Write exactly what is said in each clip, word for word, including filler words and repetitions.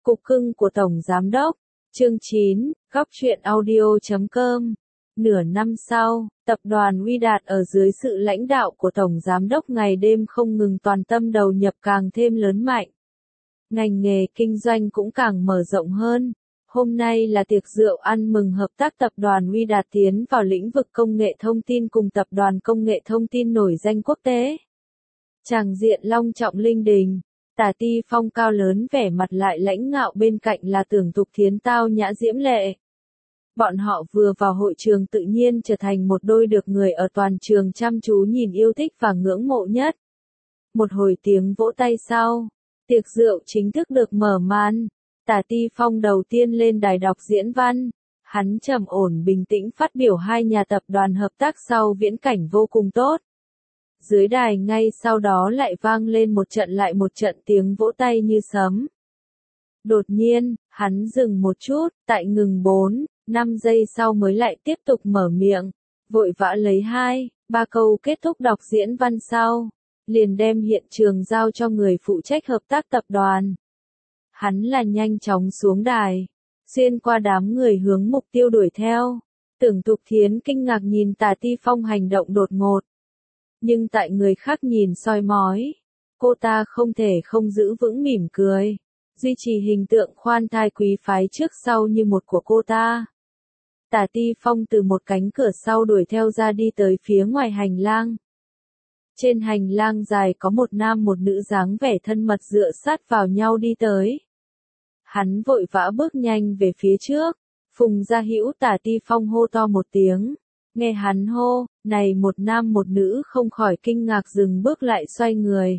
Cục cưng của Tổng Giám Đốc, chương chín, góc truyện audio chấm com. Nửa năm sau, tập đoàn Uy Đạt ở dưới sự lãnh đạo của Tổng Giám Đốc ngày đêm không ngừng toàn tâm đầu nhập càng thêm lớn mạnh. Ngành nghề kinh doanh cũng càng mở rộng hơn. Hôm nay là tiệc rượu ăn mừng hợp tác tập đoàn Uy Đạt tiến vào lĩnh vực công nghệ thông tin cùng tập đoàn công nghệ thông tin nổi danh quốc tế. Tràng diện long trọng linh đình. Tả Ti Phong cao lớn vẻ mặt lại lãnh ngạo, bên cạnh là Tưởng Tục Thiến tao nhã diễm lệ. Bọn họ vừa vào hội trường tự nhiên trở thành một đôi được người ở toàn trường chăm chú nhìn yêu thích và ngưỡng mộ nhất. Một hồi tiếng vỗ tay sau, tiệc rượu chính thức được mở màn. Tả Ti Phong đầu tiên lên đài đọc diễn văn. Hắn trầm ổn bình tĩnh phát biểu hai nhà tập đoàn hợp tác sau viễn cảnh vô cùng tốt. Dưới đài ngay sau đó lại vang lên một trận lại một trận tiếng vỗ tay như sấm. Đột nhiên, hắn dừng một chút, tại ngừng bốn, năm giây sau mới lại tiếp tục mở miệng, vội vã lấy hai, ba câu kết thúc đọc diễn văn sau, liền đem hiện trường giao cho người phụ trách hợp tác tập đoàn. Hắn là nhanh chóng xuống đài, xuyên qua đám người hướng mục tiêu đuổi theo. Tưởng Tục Thiến kinh ngạc nhìn Tả Ti Phong hành động đột ngột. Nhưng tại người khác nhìn soi mói, cô ta không thể không giữ vững mỉm cười, duy trì hình tượng khoan thai quý phái trước sau như một của cô ta. Tả Ti Phong từ một cánh cửa sau đuổi theo ra đi tới phía ngoài hành lang. Trên hành lang dài có một nam một nữ dáng vẻ thân mật dựa sát vào nhau đi tới. Hắn vội vã bước nhanh về phía trước, Phùng Gia Hữu Tả Ti Phong hô to một tiếng. Nghe hắn hô, này một nam một nữ không khỏi kinh ngạc dừng bước lại xoay người.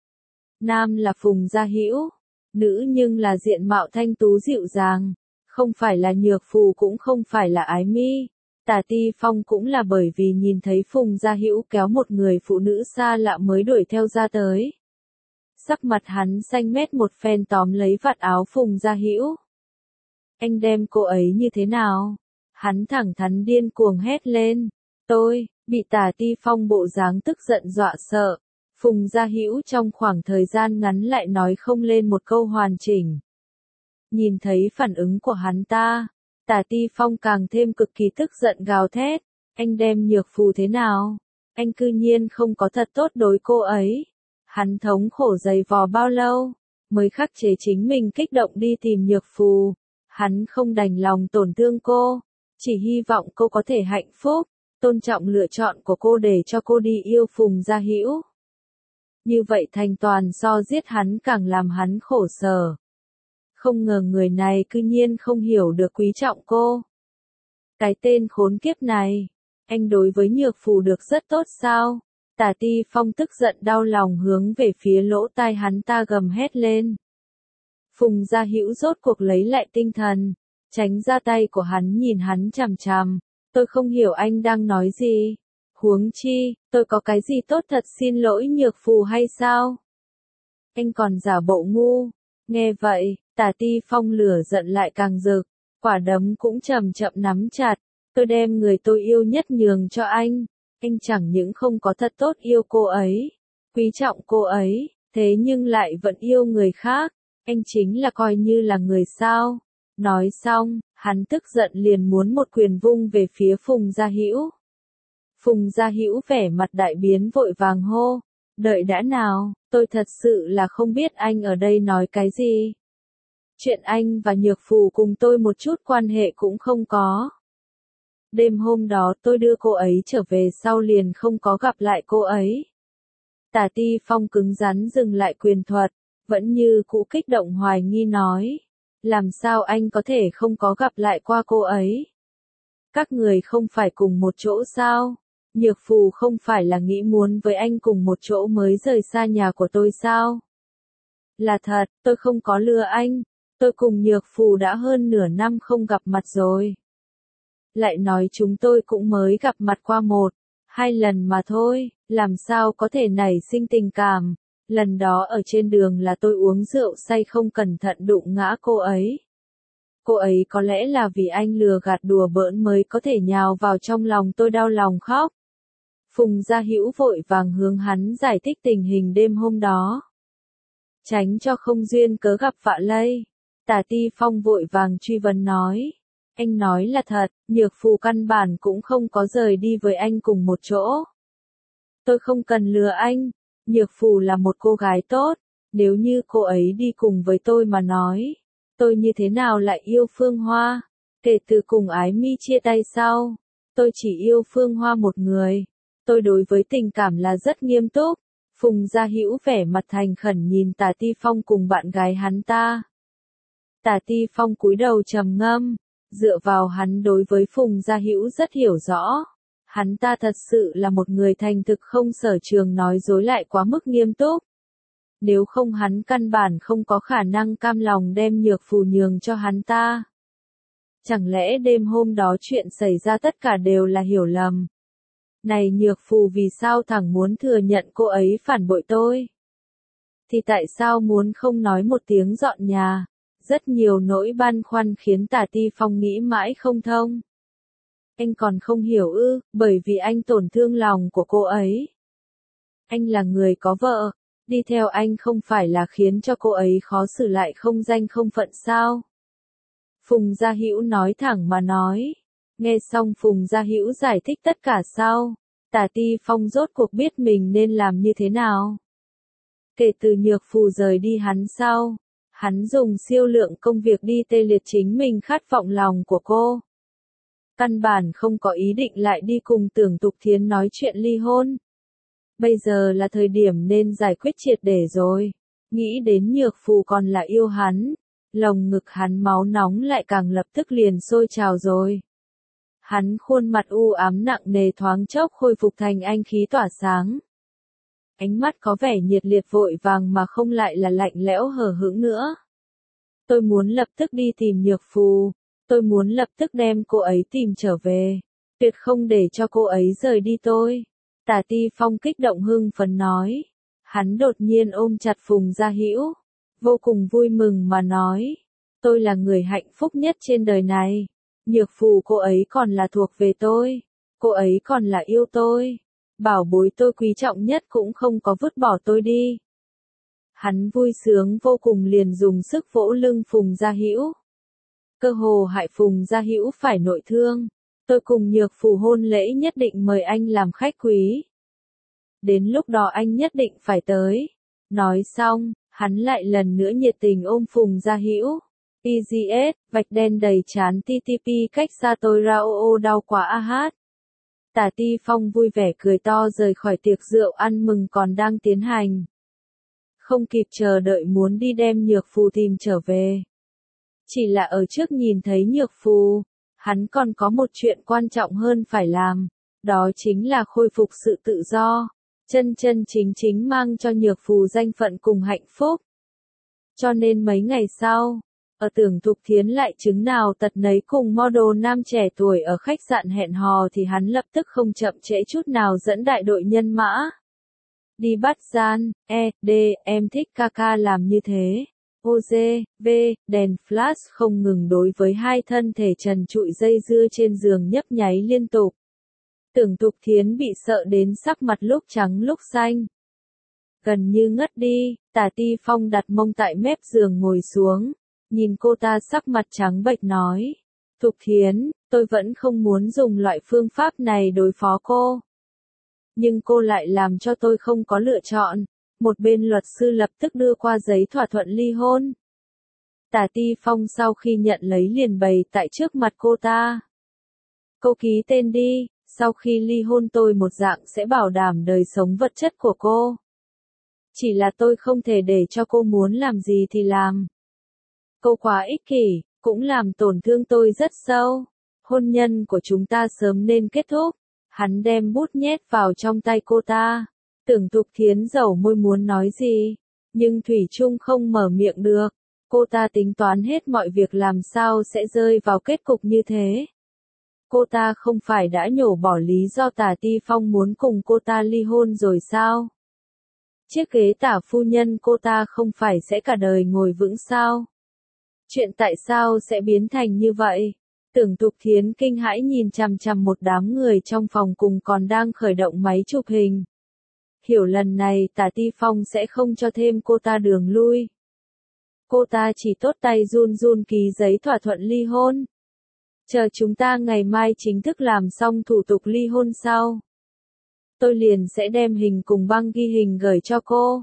Nam là Phùng Gia Hữu, nữ nhưng là diện mạo thanh tú dịu dàng, không phải là nhược phù cũng không phải là ái mi. Tả Ti Phong cũng là bởi vì nhìn thấy Phùng Gia Hữu kéo một người phụ nữ xa lạ mới đuổi theo ra tới. Sắc mặt hắn xanh mét một phen tóm lấy vạt áo Phùng Gia Hữu. Anh đem cô ấy như thế nào? Hắn thẳng thắn điên cuồng hét lên. Tôi, bị Tả Ti Phong bộ dáng tức giận dọa sợ. Phùng Gia Hữu trong khoảng thời gian ngắn lại nói không lên một câu hoàn chỉnh. Nhìn thấy phản ứng của hắn ta, Tả Ti Phong càng thêm cực kỳ tức giận gào thét. Anh đem nhược phù thế nào? Anh cư nhiên không có thật tốt đối cô ấy. Hắn thống khổ dày vò bao lâu, mới khắc chế chính mình kích động đi tìm nhược phù. Hắn không đành lòng tổn thương cô. Chỉ hy vọng cô có thể hạnh phúc, tôn trọng lựa chọn của cô để cho cô đi yêu Phùng Gia Hữu. Như vậy thành toàn so giết hắn càng làm hắn khổ sở. Không ngờ người này cư nhiên không hiểu được quý trọng cô. Cái tên khốn kiếp này, anh đối với nhược phù được rất tốt sao? Tả Ti Phong tức giận đau lòng hướng về phía lỗ tai hắn ta gầm hét lên. Phùng Gia Hữu rốt cuộc lấy lại tinh thần. Tránh ra tay của hắn nhìn hắn chằm chằm. Tôi không hiểu anh đang nói gì. Huống chi, tôi có cái gì tốt thật xin lỗi nhược phù hay sao? Anh còn giả bộ ngu. Nghe vậy, Tả Ti Phong lửa giận lại càng rực. Quả đấm cũng chậm chậm nắm chặt. Tôi đem người tôi yêu nhất nhường cho anh. Anh chẳng những không có thật tốt yêu cô ấy, quý trọng cô ấy, thế nhưng lại vẫn yêu người khác. Anh chính là coi như là người sao? Nói xong, hắn tức giận liền muốn một quyền vung về phía Phùng Gia Hữu. Phùng Gia Hữu vẻ mặt đại biến vội vàng hô, đợi đã nào, tôi thật sự là không biết anh ở đây nói cái gì. Chuyện anh và nhược phù cùng tôi một chút quan hệ cũng không có. Đêm hôm đó tôi đưa cô ấy trở về sau liền không có gặp lại cô ấy. Tả Ti Phong cứng rắn dừng lại quyền thuật, vẫn như cũ kích động hoài nghi nói. Làm sao anh có thể không có gặp lại qua cô ấy? Các người không phải cùng một chỗ sao? Nhược phù không phải là nghĩ muốn với anh cùng một chỗ mới rời xa nhà của tôi sao? Là thật, tôi không có lừa anh. Tôi cùng nhược phù đã hơn nửa năm không gặp mặt rồi. Lại nói chúng tôi cũng mới gặp mặt qua một, hai lần mà thôi, làm sao có thể nảy sinh tình cảm. Lần đó ở trên đường là tôi uống rượu say không cẩn thận đụng ngã cô ấy. Cô ấy có lẽ là vì anh lừa gạt đùa bỡn mới có thể nhào vào trong lòng tôi đau lòng khóc. Phùng Gia Hữu vội vàng hướng hắn giải thích tình hình đêm hôm đó. Tránh cho không duyên cớ gặp vạ lây. Tả Ti Phong vội vàng truy vấn nói. Anh nói là thật, Nhược Phù căn bản cũng không có rời đi với anh cùng một chỗ. Tôi không cần lừa anh, Nhược Phù là một cô gái tốt, nếu như cô ấy đi cùng với tôi mà nói, tôi như thế nào lại yêu Phương Hoa? Kể từ cùng Ái Mi chia tay sau, tôi chỉ yêu Phương Hoa một người. Tôi đối với tình cảm là rất nghiêm túc. Phùng Gia Hữu vẻ mặt thành khẩn nhìn Tả Ti Phong cùng bạn gái hắn ta. Tả Ti Phong cúi đầu trầm ngâm, dựa vào hắn đối với Phùng Gia Hữu rất hiểu rõ. Hắn ta thật sự là một người thành thực không sở trường nói dối lại quá mức nghiêm túc. Nếu không hắn căn bản không có khả năng cam lòng đem Nhược Phù nhường cho hắn ta. Chẳng lẽ đêm hôm đó chuyện xảy ra tất cả đều là hiểu lầm? Này Nhược Phù vì sao thẳng muốn thừa nhận cô ấy phản bội tôi? Thì tại sao muốn không nói một tiếng dọn nhà? Rất nhiều nỗi băn khoăn khiến Tả Ti Phong nghĩ mãi không thông. Anh còn không hiểu ư, bởi vì anh tổn thương lòng của cô ấy. Anh là người có vợ, đi theo anh không phải là khiến cho cô ấy khó xử lại không danh không phận sao? Phùng Gia Hữu nói thẳng mà nói. Nghe xong Phùng Gia Hữu giải thích tất cả sau, Tả Ti Phong rốt cuộc biết mình nên làm như thế nào. Kể từ Nhược Phù rời đi hắn sau, hắn dùng siêu lượng công việc đi tê liệt chính mình khát vọng lòng của cô. Căn bản không có ý định lại đi cùng Tưởng Tục Thiến nói chuyện ly hôn. Bây giờ là thời điểm nên giải quyết triệt để rồi. Nghĩ đến Nhược Phù còn là yêu hắn, lồng ngực hắn máu nóng lại càng lập tức liền sôi trào rồi. Hắn khuôn mặt u ám nặng nề thoáng chốc khôi phục thành anh khí tỏa sáng. Ánh mắt có vẻ nhiệt liệt vội vàng mà không lại là lạnh lẽo hờ hững nữa. Tôi muốn lập tức đi tìm Nhược Phù, tôi muốn lập tức đem cô ấy tìm trở về, tuyệt không để cho cô ấy rời đi tôi. Tả Ti Phong kích động hưng phấn nói. Hắn đột nhiên ôm chặt Phùng Gia Hữu, vô cùng vui mừng mà nói. Tôi là người hạnh phúc nhất trên đời này. Nhược Phù cô ấy còn là thuộc về tôi. Cô ấy còn là yêu tôi. Bảo bối tôi quý trọng nhất cũng không có vứt bỏ tôi đi. Hắn vui sướng vô cùng liền dùng sức vỗ lưng Phùng Gia Hữu. Cơ hồ hại Phùng Gia Hữu phải nội thương. Tôi cùng Nhược Phù hôn lễ nhất định mời anh làm khách quý. Đến lúc đó anh nhất định phải tới. Nói xong, hắn lại lần nữa nhiệt tình ôm Phùng Gia Hữu. pê giê ét, vạch đen đầy chán tê tê pê cách xa tôi ra ô ô đau quá a hát. Tả Ti Phong vui vẻ cười to rời khỏi tiệc rượu ăn mừng còn đang tiến hành. Không kịp chờ đợi muốn đi đem Nhược Phù tìm trở về. Chỉ là ở trước nhìn thấy Nhược Phù, hắn còn có một chuyện quan trọng hơn phải làm, đó chính là khôi phục sự tự do, chân chân chính chính mang cho Nhược Phù danh phận cùng hạnh phúc. Cho nên mấy ngày sau, ở Tưởng Tục Thiến lại chứng nào tật nấy cùng model nam trẻ tuổi ở khách sạn hẹn hò thì hắn lập tức không chậm trễ chút nào dẫn đại đội nhân mã. Đi bắt gian, e, d, em thích ca ca làm như thế. O G, V, đèn flash không ngừng đối với hai thân thể trần trụi dây dưa trên giường nhấp nháy liên tục. Tưởng Tục Thiến bị sợ đến sắc mặt lúc trắng lúc xanh. Gần như ngất đi, Tả Ti Phong đặt mông tại mép giường ngồi xuống, nhìn cô ta sắc mặt trắng bệch nói. Tục Thiến, tôi vẫn không muốn dùng loại phương pháp này đối phó cô. Nhưng cô lại làm cho tôi không có lựa chọn. Một bên luật sư lập tức đưa qua giấy thỏa thuận ly hôn. Tả Ti Phong sau khi nhận lấy liền bày tại trước mặt cô ta. Cô ký tên đi, sau khi ly hôn tôi một dạng sẽ bảo đảm đời sống vật chất của cô. Chỉ là tôi không thể để cho cô muốn làm gì thì làm. Cô quá ích kỷ, cũng làm tổn thương tôi rất sâu. Hôn nhân của chúng ta sớm nên kết thúc. Hắn đem bút nhét vào trong tay cô ta. Tưởng Tục Thiến dẩu môi muốn nói gì, nhưng thủy chung không mở miệng được. Cô ta tính toán hết mọi việc làm sao sẽ rơi vào kết cục như thế. Cô ta không phải đã nhổ bỏ lý do Tả Ti Phong muốn cùng cô ta ly hôn rồi sao? Chiếc ghế tả phu nhân cô ta không phải sẽ cả đời ngồi vững sao? Chuyện tại sao sẽ biến thành như vậy? Tưởng Tục Thiến kinh hãi nhìn chằm chằm một đám người trong phòng cùng còn đang khởi động máy chụp hình. Hiểu lần này Tả Ti Phong sẽ không cho thêm cô ta đường lui. Cô ta chỉ tốt tay run run ký giấy thỏa thuận ly hôn. Chờ chúng ta ngày mai chính thức làm xong thủ tục ly hôn sau. Tôi liền sẽ đem hình cùng băng ghi hình gửi cho cô.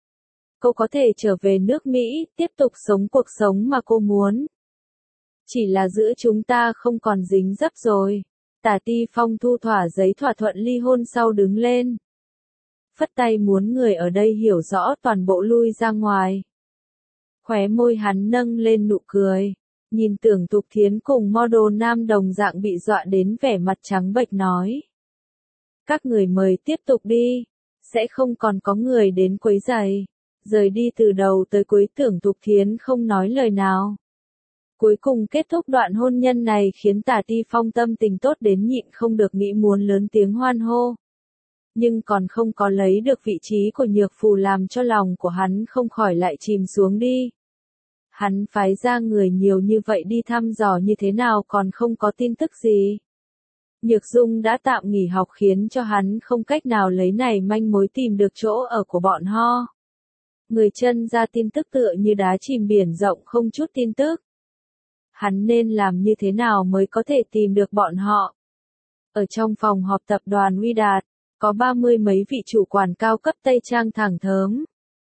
Cô có thể trở về nước Mỹ, tiếp tục sống cuộc sống mà cô muốn. Chỉ là giữa chúng ta không còn dính dấp rồi. Tả Ti Phong thu thỏa giấy thỏa thuận ly hôn sau đứng lên. Phất tay muốn người ở đây hiểu rõ toàn bộ lui ra ngoài. Khóe môi hắn nâng lên nụ cười. Nhìn Tưởng Tục Thiến cùng model nam đồng dạng bị dọa đến vẻ mặt trắng bệch nói. Các người mời tiếp tục đi. Sẽ không còn có người đến quấy rầy. Rời đi từ đầu tới cuối Tưởng Tục Thiến không nói lời nào. Cuối cùng kết thúc đoạn hôn nhân này khiến Tả Ti Phong tâm tình tốt đến nhịn không được nghĩ muốn lớn tiếng hoan hô. Nhưng còn không có lấy được vị trí của nhược phù làm cho lòng của hắn không khỏi lại chìm xuống đi. Hắn phái ra người nhiều như vậy đi thăm dò như thế nào còn không có tin tức gì. Nhược Dung đã tạm nghỉ học khiến cho hắn không cách nào lấy này manh mối tìm được chỗ ở của bọn ho. Người chân ra tin tức tựa như đá chìm biển rộng không chút tin tức. Hắn nên làm như thế nào mới có thể tìm được bọn họ. Ở trong phòng họp tập đoàn Uy Đạt, có ba mươi mấy vị chủ quản cao cấp Tây Trang thẳng thớm.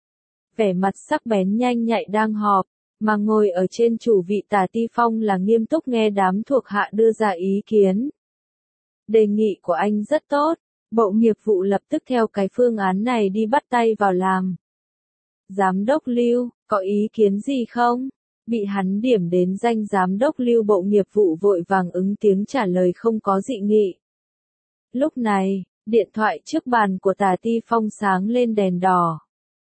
Vẻ mặt sắc bén nhanh nhạy đang họp, mà ngồi ở trên chủ vị Tả Ti Phong là nghiêm túc nghe đám thuộc hạ đưa ra ý kiến. Đề nghị của anh rất tốt, Bộ Nghiệp vụ lập tức theo cái phương án này đi bắt tay vào làm. Giám đốc Lưu, có ý kiến gì không? Bị hắn điểm đến danh giám đốc Lưu Bộ Nghiệp vụ vội vàng ứng tiếng trả lời không có dị nghị. Lúc này, điện thoại trước bàn của Tả Ti Phong sáng lên đèn đỏ.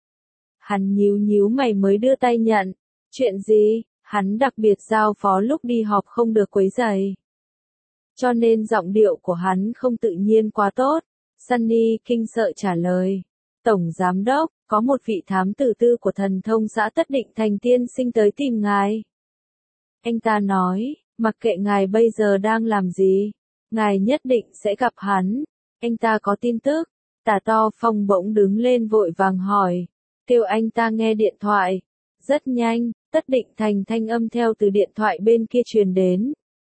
Hắn nhíu nhíu mày mới đưa tay nhận. Chuyện gì? Hắn đặc biệt giao phó lúc đi họp không được quấy rầy. Cho nên giọng điệu của hắn không tự nhiên quá tốt. Sunny kinh sợ trả lời. Tổng giám đốc, có một vị thám tử tư của thần thông xã Tất Định Thành tiên sinh tới tìm ngài. Anh ta nói, mặc kệ ngài bây giờ đang làm gì, ngài nhất định sẽ gặp hắn. Anh ta có tin tức. Tả To Phong bỗng đứng lên vội vàng hỏi. Kêu anh ta nghe điện thoại. Rất nhanh, Tất Định Thành thanh âm theo từ điện thoại bên kia truyền đến.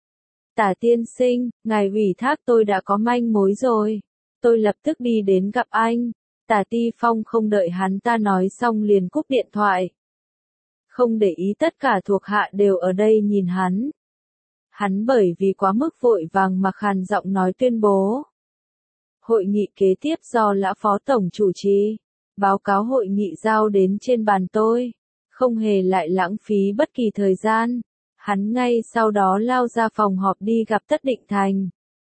Tả tiên sinh, ngài ủy thác tôi đã có manh mối rồi. Tôi lập tức đi đến gặp anh. Tả Ti Phong không đợi hắn ta nói xong liền cúp điện thoại. Không để ý tất cả thuộc hạ đều ở đây nhìn hắn. Hắn bởi vì quá mức vội vàng mà khàn giọng nói tuyên bố. Hội nghị kế tiếp do Lã Phó Tổng chủ trì. Báo cáo hội nghị giao đến trên bàn tôi. Không hề lại lãng phí bất kỳ thời gian. Hắn ngay sau đó lao ra phòng họp đi gặp Tất Định Thành.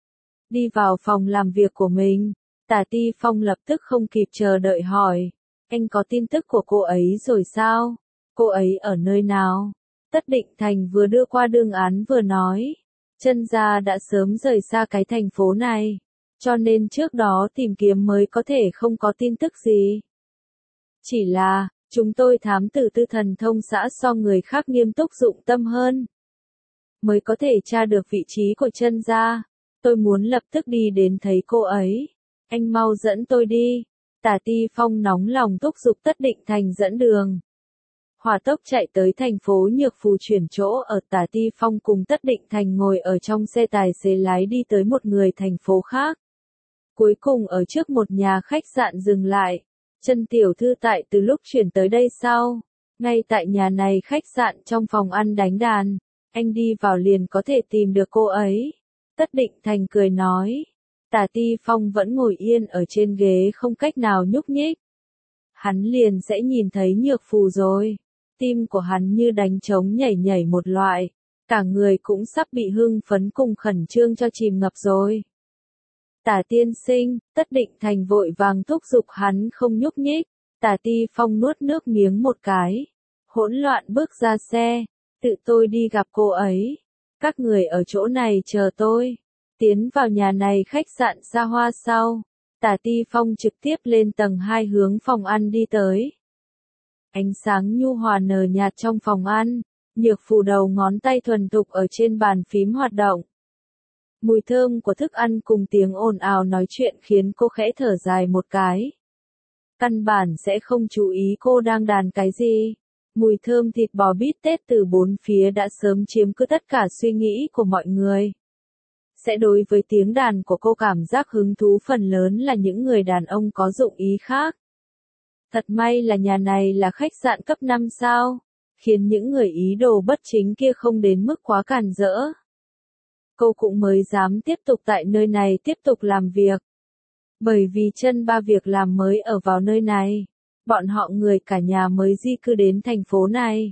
Đi vào phòng làm việc của mình. Tả Ti Phong lập tức không kịp chờ đợi hỏi. Anh có tin tức của cô ấy rồi sao? Cô ấy ở nơi nào? Tất Định Thành vừa đưa qua đương án vừa nói. Chân gia đã sớm rời xa cái thành phố này. Cho nên trước đó tìm kiếm mới có thể không có tin tức gì. Chỉ là, chúng tôi thám tử tư thần thông xã so người khác nghiêm túc dụng tâm hơn. Mới có thể tra được vị trí của chân gia. Tôi muốn lập tức đi đến thấy cô ấy. Anh mau dẫn tôi đi. Tả Ti Phong nóng lòng thúc giục Tất Định Thành dẫn đường. Hỏa tốc chạy tới thành phố Nhược Phù chuyển chỗ ở. Tả Ti Phong cùng Tất Định Thành ngồi ở trong xe tài xế lái đi tới một người thành phố khác. Cuối cùng ở trước một nhà khách sạn dừng lại. Chân tiểu thư tại từ lúc chuyển tới đây sao? Ngay tại nhà này khách sạn trong phòng ăn đánh đàn. Anh đi vào liền có thể tìm được cô ấy. Tất Định Thành cười nói. Tả Ti Phong vẫn ngồi yên ở trên ghế không cách nào nhúc nhích. Hắn liền sẽ nhìn thấy Nhược Phù rồi. Tim của hắn như đánh trống nhảy nhảy một loại. Cả người cũng sắp bị hưng phấn cùng khẩn trương cho chìm ngập rồi. Tả tiên sinh, Tất Định Thành vội vàng thúc giục hắn không nhúc nhích. Tả Ti Phong nuốt nước miếng một cái. Hỗn loạn bước ra xe. Tự tôi đi gặp cô ấy. Các người ở chỗ này chờ tôi. Tiến vào nhà này khách sạn xa hoa sau. Tả Ti Phong trực tiếp lên tầng hai hướng phòng ăn đi tới. Ánh sáng nhu hòa nờ nhạt trong phòng ăn. Nhược Phù đầu ngón tay thuần thục ở trên bàn phím hoạt động. Mùi thơm của thức ăn cùng tiếng ồn ào nói chuyện khiến cô khẽ thở dài một cái. Căn bản sẽ không chú ý cô đang đàn cái gì. Mùi thơm thịt bò bít tết từ bốn phía đã sớm chiếm cứ tất cả suy nghĩ của mọi người. Sẽ đối với tiếng đàn của cô cảm giác hứng thú phần lớn là những người đàn ông có dụng ý khác. Thật may là nhà này là khách sạn cấp năm sao, khiến những người ý đồ bất chính kia không đến mức quá càn rỡ. Cô cũng mới dám tiếp tục tại nơi này tiếp tục làm việc. Bởi vì chân ba việc làm mới ở vào nơi này, bọn họ người cả nhà mới di cư đến thành phố này.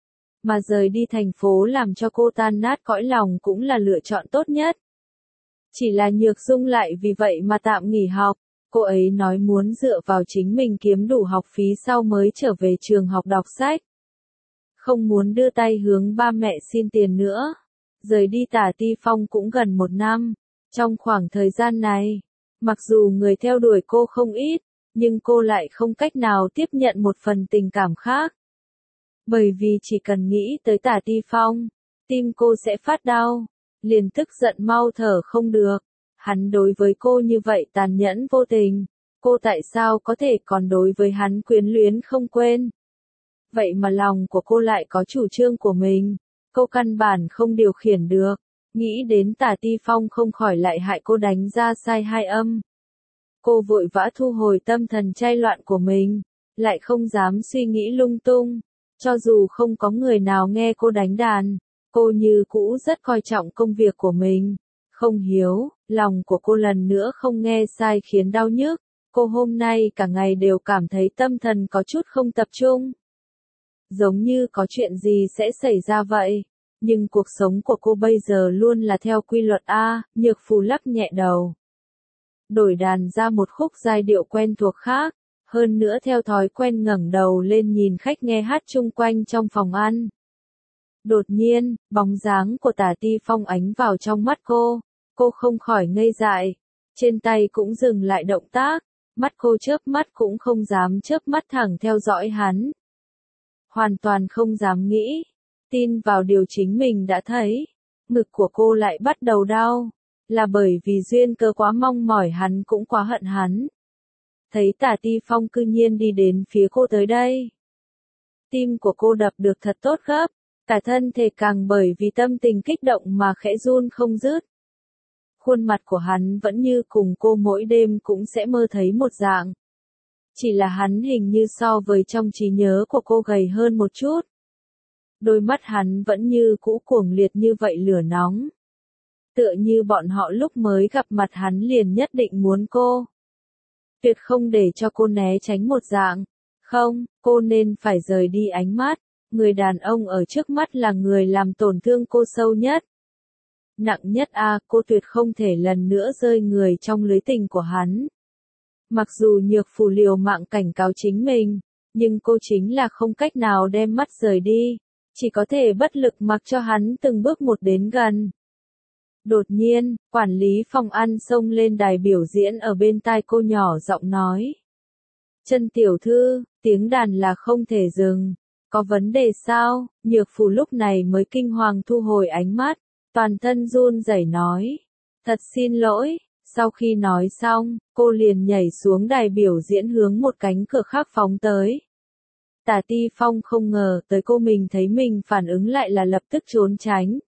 Mà rời đi thành phố làm cho cô tan nát cõi lòng cũng là lựa chọn tốt nhất. Chỉ là Nhược Dung lại vì vậy mà tạm nghỉ học, cô ấy nói muốn dựa vào chính mình kiếm đủ học phí sau mới trở về trường học đọc sách. Không muốn đưa tay hướng ba mẹ xin tiền nữa. Rời đi Tả Ti Phong cũng gần một năm. Trong khoảng thời gian này, mặc dù người theo đuổi cô không ít, nhưng cô lại không cách nào tiếp nhận một phần tình cảm khác. Bởi vì chỉ cần nghĩ tới Tả Ti Phong, tim cô sẽ phát đau, liền tức giận mau thở không được. Hắn đối với cô như vậy tàn nhẫn vô tình, cô tại sao có thể còn đối với hắn quyến luyến không quên. Vậy mà lòng của cô lại có chủ trương của mình, cô căn bản không điều khiển được. Nghĩ đến Tả Ti Phong không khỏi lại hại cô đánh ra sai hai âm. Cô vội vã thu hồi tâm thần chay loạn của mình, lại không dám suy nghĩ lung tung. Cho dù không có người nào nghe cô đánh đàn, cô như cũ rất coi trọng công việc của mình. Không hiếu, lòng của cô lần nữa không nghe sai khiến đau nhức. Cô hôm nay cả ngày đều cảm thấy tâm thần có chút không tập trung. Giống như có chuyện gì sẽ xảy ra vậy. Nhưng cuộc sống của cô bây giờ luôn là theo quy luật A, Nhược Phù lắc nhẹ đầu. Đổi đàn ra một khúc giai điệu quen thuộc khác, hơn nữa theo thói quen ngẩng đầu lên nhìn khách nghe hát chung quanh trong phòng ăn. Đột nhiên, bóng dáng của Tả Ti Phong ánh vào trong mắt cô, cô không khỏi ngây dại, trên tay cũng dừng lại động tác, mắt cô chớp mắt cũng không dám chớp mắt thẳng theo dõi hắn. Hoàn toàn không dám nghĩ, tin vào điều chính mình đã thấy, ngực của cô lại bắt đầu đau, là bởi vì duyên cơ quá mong mỏi hắn cũng quá hận hắn. Thấy Tả Ti Phong cư nhiên đi đến phía cô tới đây. Tim của cô đập được thật tốt gấp, cả thân thể càng bởi vì tâm tình kích động mà khẽ run không dứt. Khuôn mặt của hắn vẫn như cùng cô mỗi đêm cũng sẽ mơ thấy một dạng. Chỉ là hắn hình như so với trong trí nhớ của cô gầy hơn một chút. Đôi mắt hắn vẫn như cũ cuồng liệt như vậy lửa nóng. Tựa như bọn họ lúc mới gặp mặt hắn liền nhất định muốn cô. Tuyệt không để cho cô né tránh một dạng. Không, cô nên phải rời đi ánh mắt. Người đàn ông ở trước mắt là người làm tổn thương cô sâu nhất. Nặng nhất a, à, cô tuyệt không thể lần nữa rơi người trong lưới tình của hắn. Mặc dù Nhược Phù liều mạng cảnh cáo chính mình, nhưng cô chính là không cách nào đem mắt rời đi, chỉ có thể bất lực mặc cho hắn từng bước một đến gần. Đột nhiên, quản lý phòng ăn xông lên đài biểu diễn ở bên tai cô nhỏ giọng nói. Chân tiểu thư, tiếng đàn là không thể dừng, có vấn đề sao? Nhược Phù lúc này mới kinh hoàng thu hồi ánh mắt, toàn thân run rẩy nói. Thật xin lỗi. Sau khi nói xong, cô liền nhảy xuống đài biểu diễn hướng một cánh cửa khác phóng tới. Tả Ti Phong không ngờ tới cô mình thấy mình phản ứng lại là lập tức trốn tránh.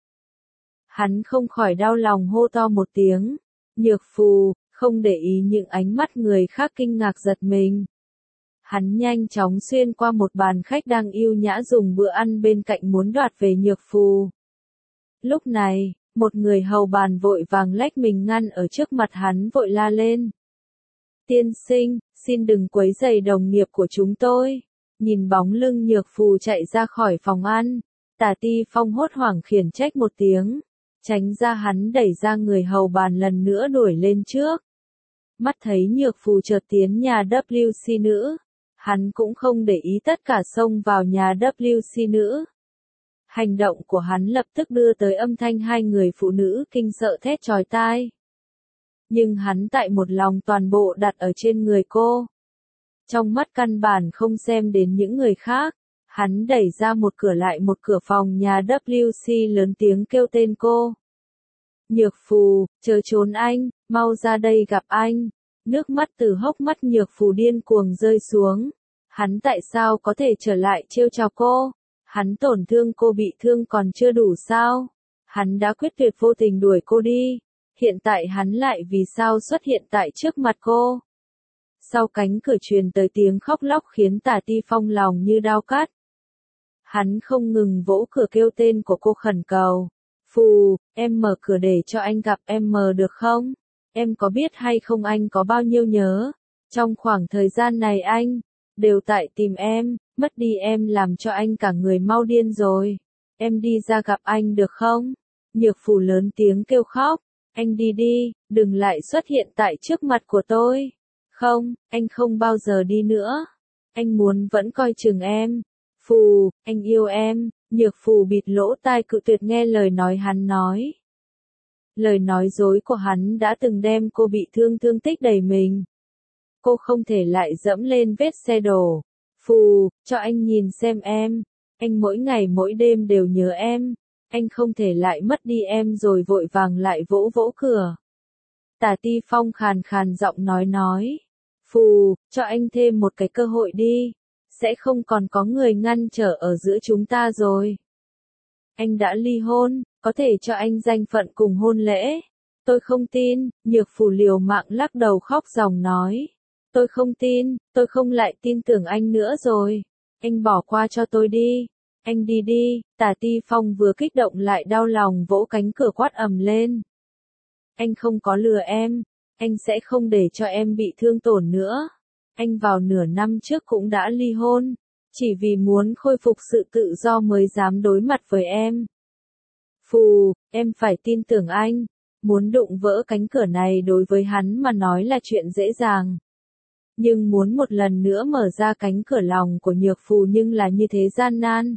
Hắn không khỏi đau lòng hô to một tiếng. Nhược Phù, không để ý những ánh mắt người khác kinh ngạc giật mình. Hắn nhanh chóng xuyên qua một bàn khách đang yêu nhã dùng bữa ăn bên cạnh muốn đoạt về Nhược Phù. Lúc này, một người hầu bàn vội vàng lách mình ngăn ở trước mặt hắn vội la lên. Tiên sinh, xin đừng quấy rầy đồng nghiệp của chúng tôi. Nhìn bóng lưng Nhược Phù chạy ra khỏi phòng ăn, Tả Ti Phong hốt hoảng khiển trách một tiếng. Tránh ra hắn đẩy ra người hầu bàn lần nữa đuổi lên trước. Mắt thấy Nhược Phù chợt tiến nhà W C nữ. Hắn cũng không để ý tất cả xông vào nhà W C nữ. Hành động của hắn lập tức đưa tới âm thanh hai người phụ nữ kinh sợ thét chói tai. Nhưng hắn tại một lòng toàn bộ đặt ở trên người cô. Trong mắt căn bản không xem đến những người khác, hắn đẩy ra một cửa lại một cửa phòng nhà W C lớn tiếng kêu tên cô. Nhược Phù, chớ trốn anh, mau ra đây gặp anh. Nước mắt từ hốc mắt Nhược Phù điên cuồng rơi xuống. Hắn tại sao có thể trở lại trêu chọc cô? Hắn tổn thương cô bị thương còn chưa đủ sao? Hắn đã quyết tuyệt vô tình đuổi cô đi. Hiện tại hắn lại vì sao xuất hiện tại trước mặt cô? Sau cánh cửa truyền tới tiếng khóc lóc khiến Tả Ti Phong lòng như dao cắt. Hắn không ngừng vỗ cửa kêu tên của cô khẩn cầu. Phù, em mở cửa để cho anh gặp em mờ được không? Em có biết hay không anh có bao nhiêu nhớ? Trong khoảng thời gian này anh, đều tại tìm em, mất đi em làm cho anh cả người mau điên rồi. Em đi ra gặp anh được không? Nhược Phù lớn tiếng kêu khóc. Anh đi đi, đừng lại xuất hiện tại trước mặt của tôi. Không, anh không bao giờ đi nữa. Anh muốn vẫn coi chừng em. Phù, anh yêu em. Nhược Phù bịt lỗ tai cự tuyệt nghe lời nói hắn nói. Lời nói dối của hắn đã từng đem cô bị thương thương tích đầy mình. Cô không thể lại dẫm lên vết xe đổ. Phù, cho anh nhìn xem em. Anh mỗi ngày mỗi đêm đều nhớ em. Anh không thể lại mất đi em rồi vội vàng lại vỗ vỗ cửa. Tả Ti Phong khàn khàn giọng nói nói. Phù, cho anh thêm một cái cơ hội đi. Sẽ không còn có người ngăn trở ở giữa chúng ta rồi. Anh đã ly hôn, có thể cho anh danh phận cùng hôn lễ. Tôi không tin, Nhược Phù liều mạng lắc đầu khóc ròng nói. Tôi không tin, tôi không lại tin tưởng anh nữa rồi. Anh bỏ qua cho tôi đi. Anh đi đi, Tả Ti Phong vừa kích động lại đau lòng vỗ cánh cửa quát ầm lên. Anh không có lừa em, anh sẽ không để cho em bị thương tổn nữa. Anh vào nửa năm trước cũng đã ly hôn, chỉ vì muốn khôi phục sự tự do mới dám đối mặt với em. Phù, em phải tin tưởng anh, muốn đụng vỡ cánh cửa này đối với hắn mà nói là chuyện dễ dàng. Nhưng muốn một lần nữa mở ra cánh cửa lòng của Nhược Phù nhưng là như thế gian nan.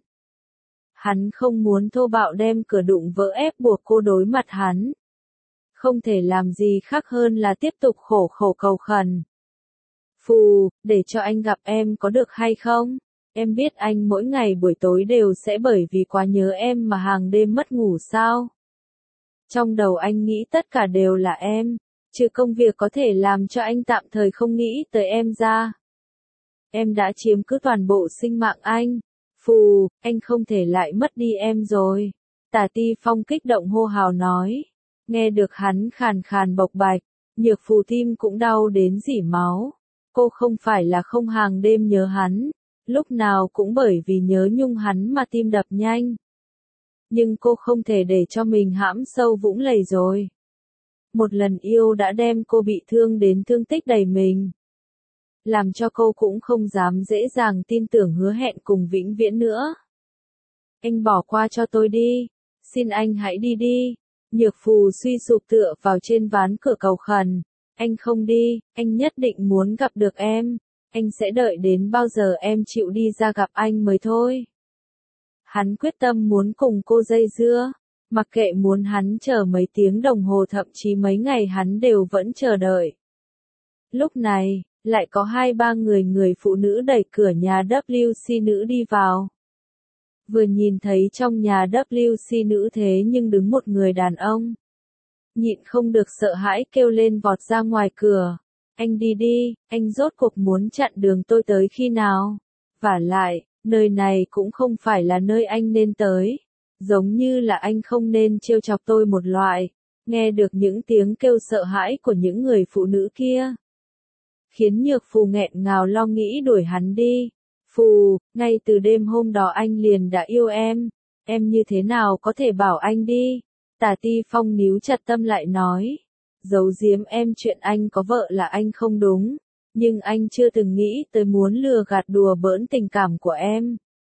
Hắn không muốn thô bạo đem cửa đụng vỡ ép buộc cô đối mặt hắn. Không thể làm gì khác hơn là tiếp tục khổ khổ cầu khẩn. Phù, để cho anh gặp em có được hay không? Em biết anh mỗi ngày buổi tối đều sẽ bởi vì quá nhớ em mà hàng đêm mất ngủ sao? Trong đầu anh nghĩ tất cả đều là em, trừ công việc có thể làm cho anh tạm thời không nghĩ tới em ra. Em đã chiếm cứ toàn bộ sinh mạng anh. Phù, anh không thể lại mất đi em rồi. Tả Ti Phong kích động hô hào nói. Nghe được hắn khàn khàn bộc bạch, Nhược Phù tim cũng đau đến rỉ máu. Cô không phải là không hàng đêm nhớ hắn, lúc nào cũng bởi vì nhớ nhung hắn mà tim đập nhanh. Nhưng cô không thể để cho mình hãm sâu vũng lầy rồi. Một lần yêu đã đem cô bị thương đến thương tích đầy mình. Làm cho cô cũng không dám dễ dàng tin tưởng hứa hẹn cùng vĩnh viễn nữa. Anh bỏ qua cho tôi đi, xin anh hãy đi đi. Nhược Phù suy sụp tựa vào trên ván cửa cầu khẩn. Anh không đi, anh nhất định muốn gặp được em. Anh sẽ đợi đến bao giờ em chịu đi ra gặp anh mới thôi. Hắn quyết tâm muốn cùng cô dây dưa. Mặc kệ muốn hắn chờ mấy tiếng đồng hồ thậm chí mấy ngày hắn đều vẫn chờ đợi. Lúc này, lại có hai ba người người phụ nữ đẩy cửa nhà W C nữ đi vào. Vừa nhìn thấy trong nhà W C nữ thế nhưng đứng một người đàn ông. Nhịn không được sợ hãi kêu lên vọt ra ngoài cửa. Anh đi đi, anh rốt cuộc muốn chặn đường tôi tới khi nào? Vả lại, nơi này cũng không phải là nơi anh nên tới. Giống như là anh không nên trêu chọc tôi một loại. Nghe được những tiếng kêu sợ hãi của những người phụ nữ kia. Khiến Nhược Phù nghẹn ngào lo nghĩ đuổi hắn đi. Phù, ngay từ đêm hôm đó anh liền đã yêu em. Em như thế nào có thể bảo anh đi? Tả Ti Phong níu chặt tâm lại nói. Giấu giếm em chuyện anh có vợ là anh không đúng. Nhưng anh chưa từng nghĩ tới muốn lừa gạt đùa bỡn tình cảm của em.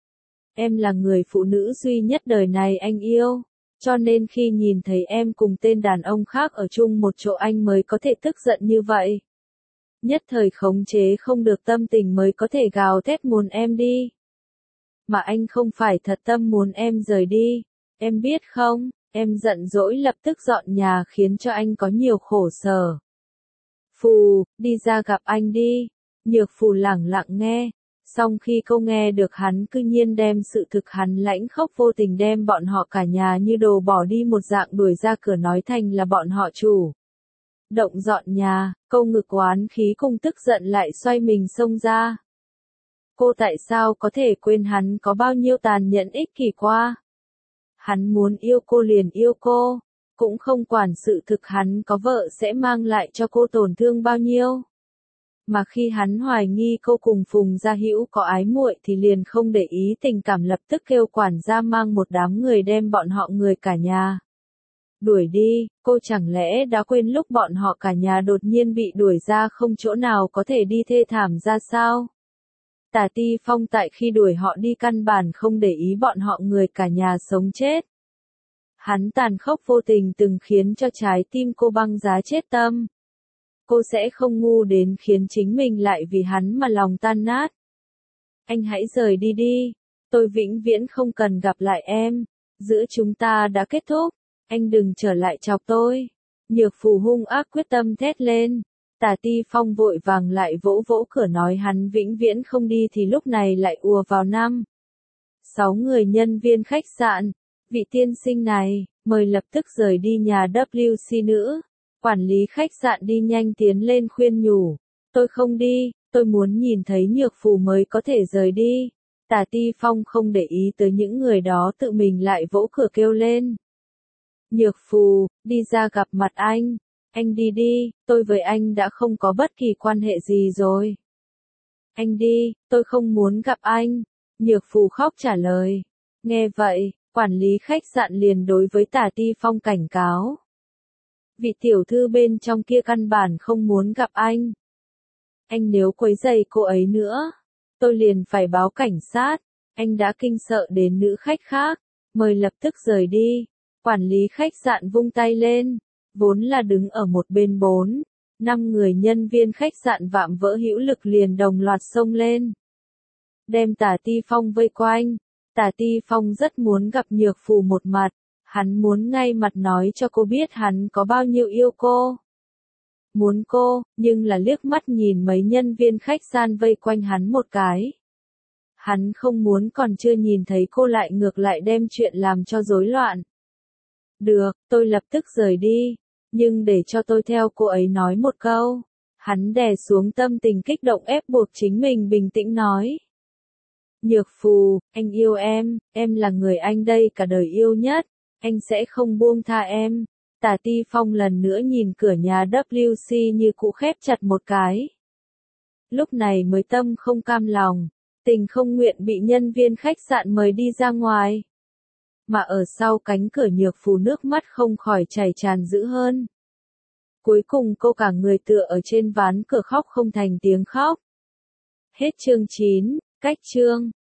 Em là người phụ nữ duy nhất đời này anh yêu. Cho nên khi nhìn thấy em cùng tên đàn ông khác ở chung một chỗ anh mới có thể tức giận như vậy. Nhất thời khống chế không được tâm tình mới có thể gào thét muốn em đi. Mà anh không phải thật tâm muốn em rời đi. Em biết không, em giận dỗi lập tức dọn nhà khiến cho anh có nhiều khổ sở. Phù, đi ra gặp anh đi. Nhược Phù lẳng lặng nghe. Xong khi cô nghe được hắn cư nhiên đem sự thực hắn lãnh khốc vô tình đem bọn họ cả nhà như đồ bỏ đi một dạng đuổi ra cửa nói thành là bọn họ chủ. Động dọn nhà, câu ngực oán khí cùng tức giận lại xoay mình xông ra. Cô tại sao có thể quên hắn có bao nhiêu tàn nhẫn ích kỷ qua? Hắn muốn yêu cô liền yêu cô, cũng không quản sự thực hắn có vợ sẽ mang lại cho cô tổn thương bao nhiêu. Mà khi hắn hoài nghi cô cùng Phùng Gia Hữu có ái muội thì liền không để ý tình cảm, lập tức kêu quản gia mang một đám người đem bọn họ người cả nhà đuổi đi. Cô chẳng lẽ đã quên lúc bọn họ cả nhà đột nhiên bị đuổi ra không chỗ nào có thể đi thê thảm ra sao? Tả Ti Phong tại khi đuổi họ đi căn bản không để ý bọn họ người cả nhà sống chết. Hắn tàn khốc vô tình từng khiến cho trái tim cô băng giá chết tâm. Cô sẽ không ngu đến khiến chính mình lại vì hắn mà lòng tan nát. Anh hãy rời đi đi, tôi vĩnh viễn không cần gặp lại em, giữa chúng ta đã kết thúc, anh đừng trở lại chọc tôi. Nhược Phù hung ác quyết tâm thét lên. Tả Ti Phong vội vàng lại vỗ vỗ cửa nói hắn vĩnh viễn không đi thì lúc này lại ùa vào năm. Sáu người nhân viên khách sạn, vị tiên sinh này, mời lập tức rời đi nhà W C nữ. Quản lý khách sạn đi nhanh tiến lên khuyên nhủ, tôi không đi, tôi muốn nhìn thấy Nhược Phù mới có thể rời đi. Tả Ti Phong không để ý tới những người đó tự mình lại vỗ cửa kêu lên. Nhược Phù, đi ra gặp mặt anh. Anh đi đi, tôi với anh đã không có bất kỳ quan hệ gì rồi. Anh đi, tôi không muốn gặp anh. Nhược Phù khóc trả lời. Nghe vậy, quản lý khách sạn liền đối với Tả Ti Phong cảnh cáo. Vị tiểu thư bên trong kia căn bản không muốn gặp anh. Anh nếu quấy rầy cô ấy nữa, tôi liền phải báo cảnh sát. Anh đã kinh sợ đến nữ khách khác, mời lập tức rời đi. Quản lý khách sạn vung tay lên. Vốn là đứng ở một bên bốn, năm người nhân viên khách sạn vạm vỡ hữu lực liền đồng loạt xông lên. Đem Tả Ti Phong vây quanh. Tả Ti Phong rất muốn gặp Nhược Phù một mặt, hắn muốn ngay mặt nói cho cô biết hắn có bao nhiêu yêu cô. Muốn cô, nhưng là liếc mắt nhìn mấy nhân viên khách sạn vây quanh hắn một cái. Hắn không muốn còn chưa nhìn thấy cô lại ngược lại đem chuyện làm cho rối loạn. Được, tôi lập tức rời đi. Nhưng để cho tôi theo cô ấy nói một câu. Hắn đè xuống tâm tình kích động ép buộc chính mình bình tĩnh nói. Nhược Phù, anh yêu em, em là người anh đây cả đời yêu nhất, anh sẽ không buông tha em. Tả Ti Phong lần nữa nhìn cửa nhà W C như cũ khép chặt một cái. Lúc này mới tâm không cam lòng, tình không nguyện bị nhân viên khách sạn mời đi ra ngoài. Mà ở sau cánh cửa Nhược Phù nước mắt không khỏi chảy tràn dữ hơn. Cuối cùng cô cả người tựa ở trên ván cửa khóc không thành tiếng khóc. Hết chương chín, cách chương.